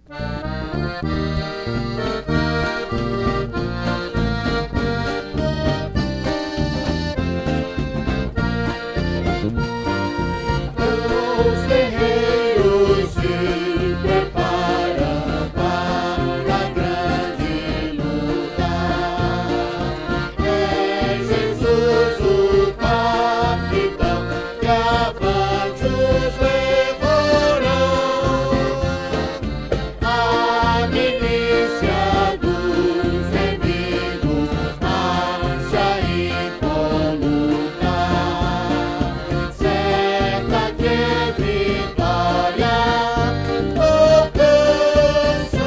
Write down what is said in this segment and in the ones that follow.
Os guerreiros se preparam para a grande luta. É Jesus o capitão que avante os levarão. A milícia dos inimigos marcha incóluta. Certa que é vitória alcançará.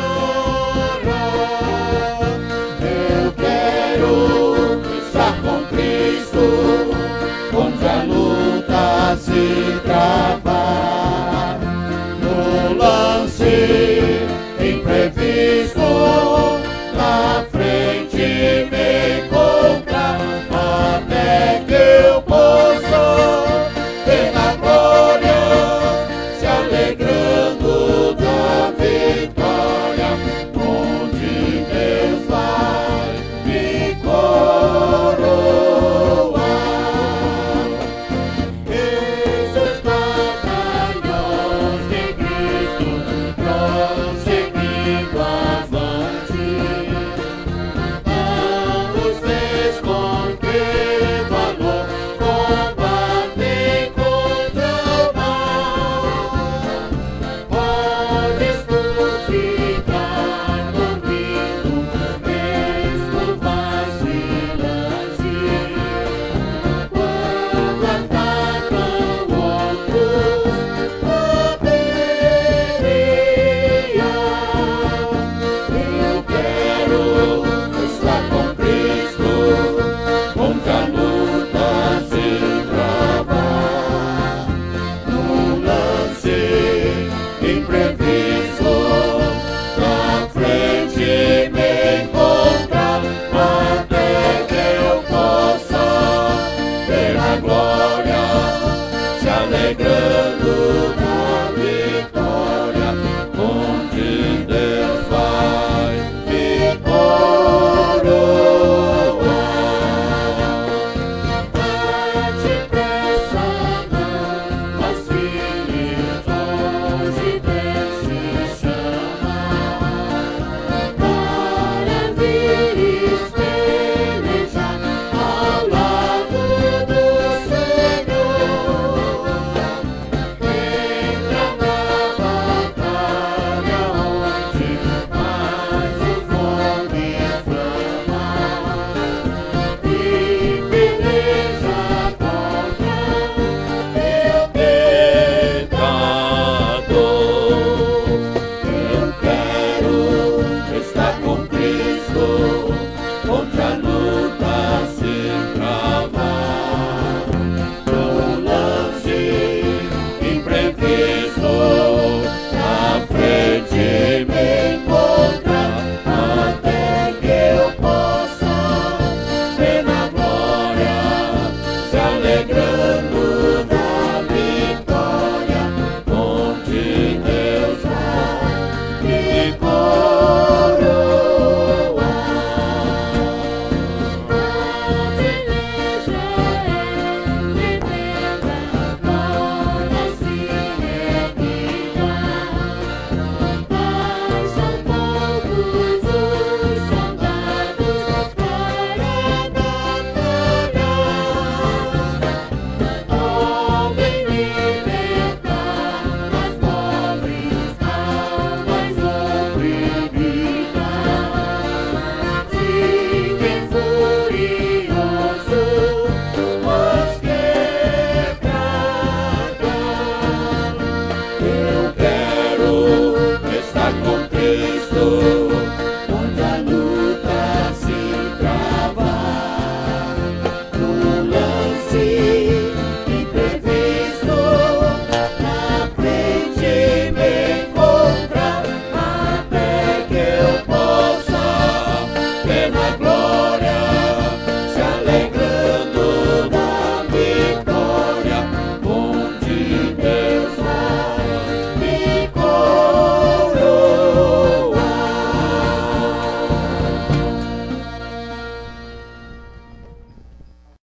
Eu quero estar com Cristo, onde a luta se travar. No lance imprevisto, na frente me encontrar, até que eu possa ver na glória, se alegrando da vitória, onde Deus vai me coroar. Esses batalhões de Cristo prosseguindo avante, vamos ver com que valor combatem contra o mal. Podes tu ficar dormindo, mesmo vacilante, quando atacam outros a periferia. Eu quero estar com Cristo, onde a luta se travar. No lance imprevisto,